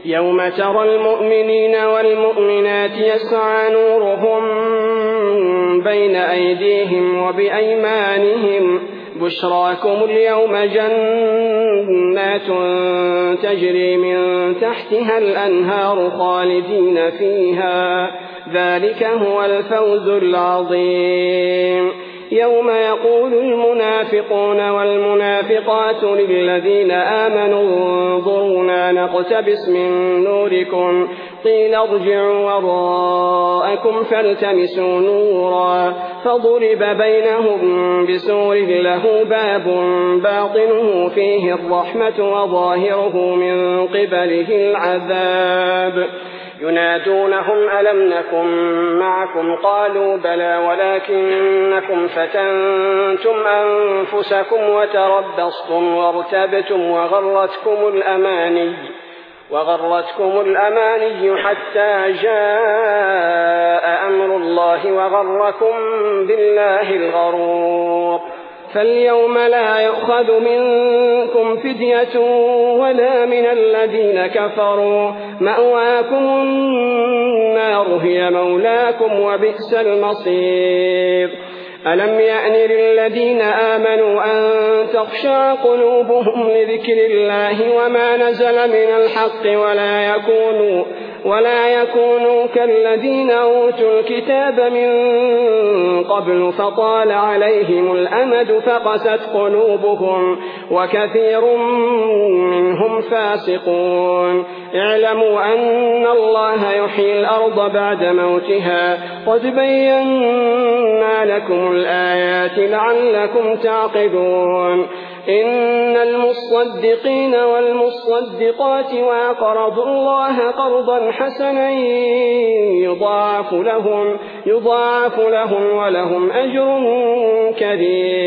يوم ترى المؤمنين والمؤمنات يسعى نورهم بين أيديهم وبأيمانهم بشراكم اليوم جنات تجري من تحتها الأنهار خالدين فيها ذلك هو الفوز العظيم. يوم يقول المنافقون والمنافقات للذين آمنوا انظرونا نقتبس من نوركم قيل ارجعوا وراءكم فالتمسوا نورا فضرب بينهم بسور له باب باطنه فيه الرحمة وظاهره من قبله العذاب ينادونهم ألم نكن معكم قالوا بلى ولكنكم فتنتم أنفسكم وتربصتم وارتبتم وغرتكم الأماني حتى جاء أمر الله وغركم بالله الغرور. فاليوم لا يؤخذ منكم فدية ولا من الذين كفروا مأواكم النار هي مولاكم وبئس المصير. ألم يأن للذين آمنوا أن تخشع قلوبهم لذكر الله وما نزل من الحق ولا يكونوا كالذين أوتوا الكتاب من قبل فطال عليهم الأمد فقست قلوبهم وكثير منهم فاسقون. اعلموا أن الله يحيي الأرض بعد موتها قد بينا لكم الآيات لعلكم تعقلون. إن المصدقين والمصدقات وأقرضوا الله قرضا حسنا يضاعف لهم ولهم أجر كريم.